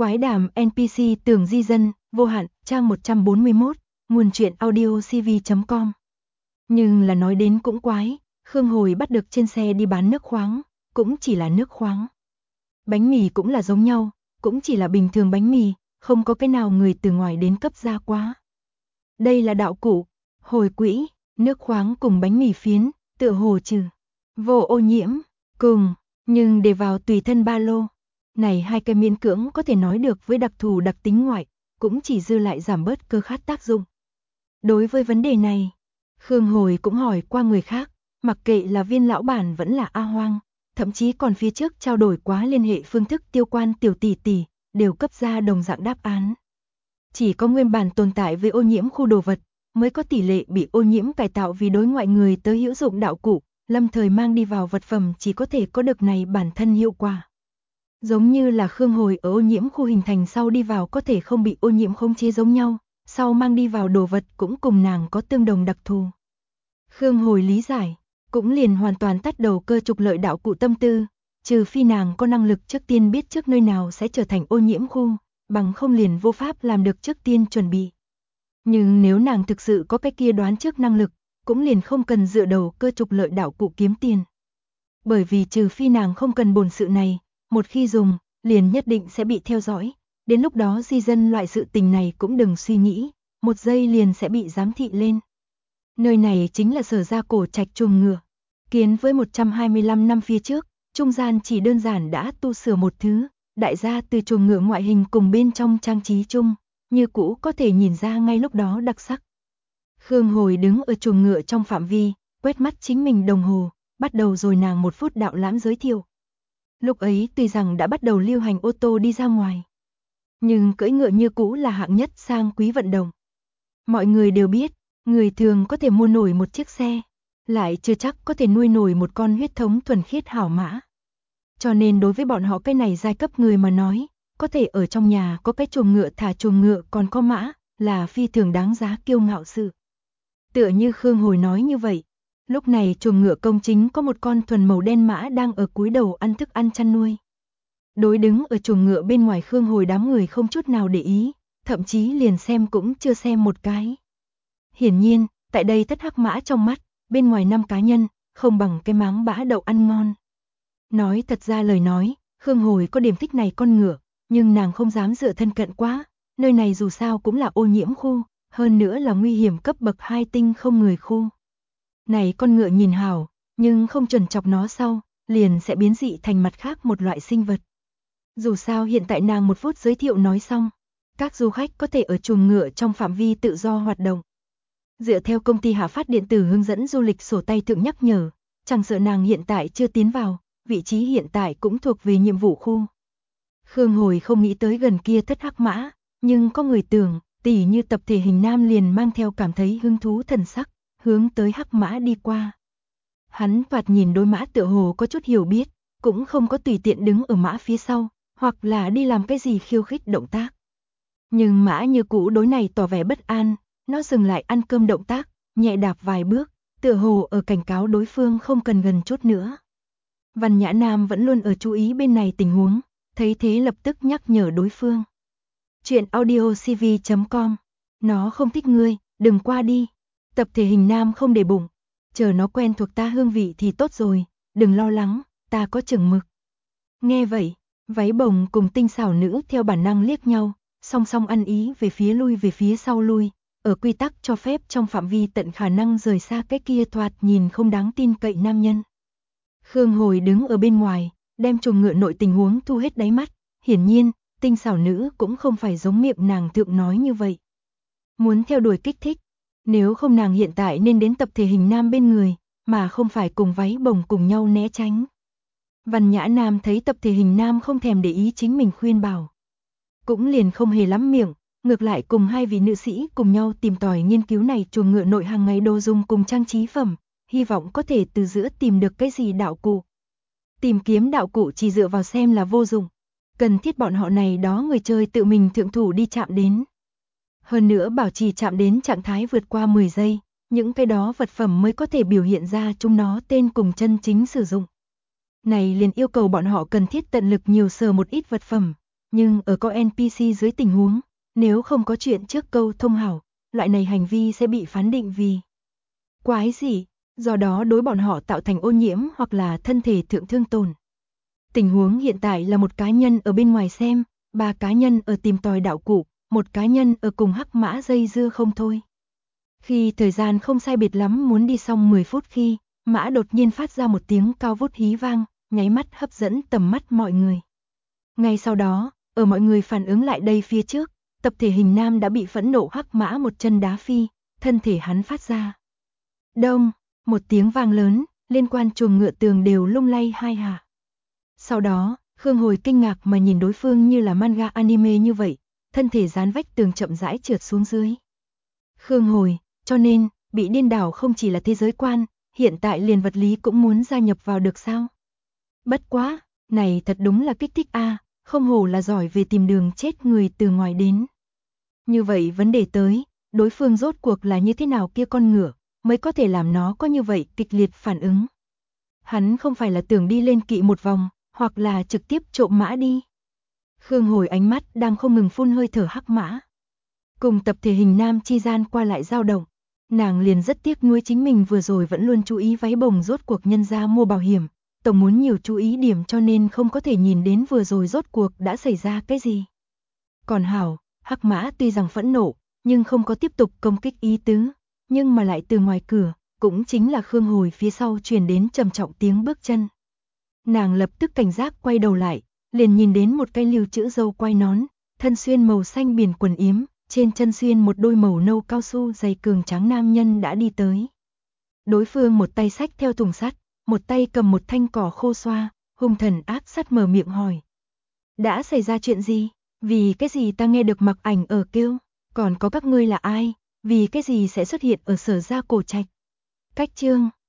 Quái đàm NPC Tường Di Dân, vô hạn, trang 141, nguồn truyện audiocv.com. Nhưng là nói đến cũng quái, Khương Hồi bắt được trên xe đi bán nước khoáng, cũng chỉ là nước khoáng. Bánh mì cũng là giống nhau, cũng chỉ là bình thường bánh mì, không có cái nào người từ ngoài đến cấp ra quá. Đây là đạo cụ, hồi quỹ, nước khoáng cùng bánh mì phiến, tựa hồ trừ, vô ô nhiễm, cùng, nhưng để vào tùy thân ba lô. Này hai cái miễn cưỡng có thể nói được với đặc thù đặc tính ngoại, cũng chỉ dư lại giảm bớt cơ khát tác dụng. Đối với vấn đề này, Khương Hồi cũng hỏi qua người khác, mặc kệ là Viên lão bản vẫn là A Hoang, thậm chí còn phía trước trao đổi quá liên hệ phương thức Tiêu Quan tiểu tỷ tỷ, đều cấp ra đồng dạng đáp án. Chỉ có nguyên bản tồn tại với ô nhiễm khu đồ vật, mới có tỷ lệ bị ô nhiễm cải tạo vì đối ngoại người tới hữu dụng đạo cụ, lâm thời mang đi vào vật phẩm chỉ có thể có được này bản thân hiệu quả. Giống như là Khương Hồi ở ô nhiễm khu hình thành sau đi vào có thể không bị ô nhiễm khống chế giống nhau, sau mang đi vào đồ vật cũng cùng nàng có tương đồng đặc thù. Khương Hồi lý giải, cũng liền hoàn toàn tắt đầu cơ trục lợi đạo cụ tâm tư, trừ phi nàng có năng lực trước tiên biết trước nơi nào sẽ trở thành ô nhiễm khu, bằng không liền vô pháp làm được trước tiên chuẩn bị. Nhưng nếu nàng thực sự có cái kia đoán trước năng lực, cũng liền không cần dựa đầu cơ trục lợi đạo cụ kiếm tiền. Bởi vì trừ phi nàng không cần bổn sự này, một khi dùng, liền nhất định sẽ bị theo dõi, đến lúc đó di dân loại sự tình này cũng đừng suy nghĩ, một giây liền sẽ bị giám thị lên. Nơi này chính là Sở Gia cổ trạch chuồng ngựa, kiến với 125 năm phía trước, trung gian chỉ đơn giản đã tu sửa một thứ, đại gia từ chuồng ngựa ngoại hình cùng bên trong trang trí chung, như cũ có thể nhìn ra ngay lúc đó đặc sắc. Khương Hồi đứng ở chuồng ngựa trong phạm vi, quét mắt chính mình đồng hồ, bắt đầu rồi nàng một phút đạo lãm giới thiệu. Lúc ấy tuy rằng đã bắt đầu lưu hành ô tô đi ra ngoài, nhưng cưỡi ngựa như cũ là hạng nhất sang quý vận động. Mọi người đều biết, người thường có thể mua nổi một chiếc xe, lại chưa chắc có thể nuôi nổi một con huyết thống thuần khiết hảo mã. Cho nên đối với bọn họ cái này giai cấp người mà nói, có thể ở trong nhà có cái chuồng ngựa thả chuồng ngựa còn có mã, là phi thường đáng giá kiêu ngạo sự. Tựa như Khương Hồi nói như vậy, lúc này chuồng ngựa công chính có một con thuần màu đen mã đang ở cúi đầu ăn thức ăn chăn nuôi. Đối đứng ở chuồng ngựa bên ngoài Khương Hồi đám người không chút nào để ý, thậm chí liền xem cũng chưa xem một cái. Hiển nhiên, tại đây tất hắc mã trong mắt, bên ngoài 5 cá nhân, không bằng cái máng bã đậu ăn ngon. Nói thật ra lời nói, Khương Hồi có điểm thích này con ngựa, nhưng nàng không dám dựa thân cận quá, nơi này dù sao cũng là ô nhiễm khu, hơn nữa là nguy hiểm cấp bậc 2 tinh không người khu. Này con ngựa nhìn hảo, nhưng không chuẩn chọc nó sau, liền sẽ biến dị thành mặt khác một loại sinh vật. Dù sao hiện tại nàng một phút giới thiệu nói xong, các du khách có thể ở chuồng ngựa trong phạm vi tự do hoạt động. Dựa theo công ty Hạ Phát điện tử hướng dẫn du lịch sổ tay thượng nhắc nhở, chẳng sợ nàng hiện tại chưa tiến vào, vị trí hiện tại cũng thuộc về nhiệm vụ khu. Khương Hồi không nghĩ tới gần kia thất hắc mã, nhưng có người tưởng, tỉ như tập thể hình nam liền mang theo cảm thấy hứng thú thần sắc, hướng tới hắc mã đi qua. Hắn thoạt nhìn đối mã tựa hồ có chút hiểu biết, cũng không có tùy tiện đứng ở mã phía sau, hoặc là đi làm cái gì khiêu khích động tác. Nhưng mã như cũ đối này tỏ vẻ bất an, nó dừng lại ăn cơm động tác, nhẹ đạp vài bước, tựa hồ ở cảnh cáo đối phương không cần gần chút nữa. Văn Nhã Nam vẫn luôn ở chú ý bên này tình huống, thấy thế lập tức nhắc nhở đối phương. Chuyện audiocv.com, nó không thích ngươi, đừng qua đi. Tập thể hình nam không để bụng, chờ nó quen thuộc ta hương vị thì tốt rồi, đừng lo lắng, ta có chừng mực. Nghe vậy, váy bồng cùng tinh xảo nữ theo bản năng liếc nhau, song song ăn ý về phía sau lui, ở quy tắc cho phép trong phạm vi tận khả năng rời xa cái kia thoạt nhìn không đáng tin cậy nam nhân. Khương Hồi đứng ở bên ngoài, đem chuồng ngựa nội tình huống thu hết đáy mắt, hiển nhiên, tinh xảo nữ cũng không phải giống miệng nàng thượng nói như vậy. Muốn theo đuổi kích thích, nếu không nàng hiện tại nên đến tập thể hình nam bên người, mà không phải cùng váy bồng cùng nhau né tránh. Văn Nhã Nam thấy tập thể hình nam không thèm để ý chính mình khuyên bảo, cũng liền không hề lắm miệng, ngược lại cùng hai vị nữ sĩ cùng nhau tìm tòi nghiên cứu này chuồng ngựa nội hàng ngày đồ dùng cùng trang trí phẩm, hy vọng có thể từ giữa tìm được cái gì đạo cụ. Tìm kiếm đạo cụ chỉ dựa vào xem là vô dụng, cần thiết bọn họ này đó người chơi tự mình thượng thủ đi chạm đến. Hơn nữa bảo trì chạm đến trạng thái vượt qua 10 giây, những cái đó vật phẩm mới có thể biểu hiện ra chúng nó tên cùng chân chính sử dụng. Này liền yêu cầu bọn họ cần thiết tận lực nhiều sờ một ít vật phẩm, Nhưng ở có NPC dưới tình huống, nếu không có chuyện trước câu thông hảo, loại này hành vi sẽ bị phán định vì quái dị, do đó đối bọn họ tạo thành ô nhiễm hoặc là thân thể thượng thương tổn. Tình huống hiện tại là một cá nhân ở bên ngoài xem, 3 cá nhân ở tìm tòi đạo cụ, một cá nhân ở cùng hắc mã dây dưa không thôi. Khi thời gian không sai biệt lắm muốn đi xong 10 phút khi, mã đột nhiên phát ra một tiếng cao vút hí vang, nháy mắt hấp dẫn tầm mắt mọi người. Ngay sau đó, ở mọi người phản ứng lại đây phía trước, tập thể hình nam đã bị phẫn nộ hắc mã một chân đá phi, thân thể hắn phát ra. Đông, một tiếng vang lớn, liên quan chuồng ngựa tường đều lung lay hai hạ. Sau đó, Khương Hồi kinh ngạc mà nhìn đối phương như là manga anime như vậy, thân thể dán vách tường chậm rãi trượt xuống dưới. Khương Hồi, cho nên, bị điên đảo không chỉ là thế giới quan, hiện tại liền vật lý cũng muốn gia nhập vào được sao? Bất quá, này thật đúng là kích thích a, không hổ là giỏi về tìm đường chết người từ ngoài đến. Như vậy vấn đề tới, đối phương rốt cuộc là như thế nào kia con ngựa, mới có thể làm nó có như vậy kịch liệt phản ứng. Hắn không phải là tưởng đi lên kỵ một vòng, hoặc là trực tiếp trộm mã đi. Khương Hồi ánh mắt đang không ngừng phun hơi thở hắc mã. Cùng tập thể hình nam chi gian qua lại dao động, nàng liền rất tiếc nuối chính mình vừa rồi vẫn luôn chú ý váy bồng rốt cuộc nhân ra mua bảo hiểm, tổng muốn nhiều chú ý điểm cho nên không có thể nhìn đến vừa rồi rốt cuộc đã xảy ra cái gì. Còn hảo, hắc mã tuy rằng phẫn nộ, nhưng không có tiếp tục công kích ý tứ, nhưng mà lại từ ngoài cửa, cũng chính là Khương Hồi phía sau truyền đến trầm trọng tiếng bước chân. Nàng lập tức cảnh giác quay đầu lại, liền nhìn đến một cái lưu chữ dâu quai nón, thân xuyên màu xanh biển quần yếm, trên chân xuyên một đôi màu nâu cao su giày cường tráng nam nhân đã đi tới. Đối phương một tay xách theo thùng sắt, một tay cầm một thanh cỏ khô xoa, hung thần ác sát mở miệng hỏi. Đã xảy ra chuyện gì? Vì cái gì ta nghe được mặc ảnh ở kêu? Còn có các ngươi là ai? Vì cái gì sẽ xuất hiện ở Sở Gia Cổ Trạch? Cách chương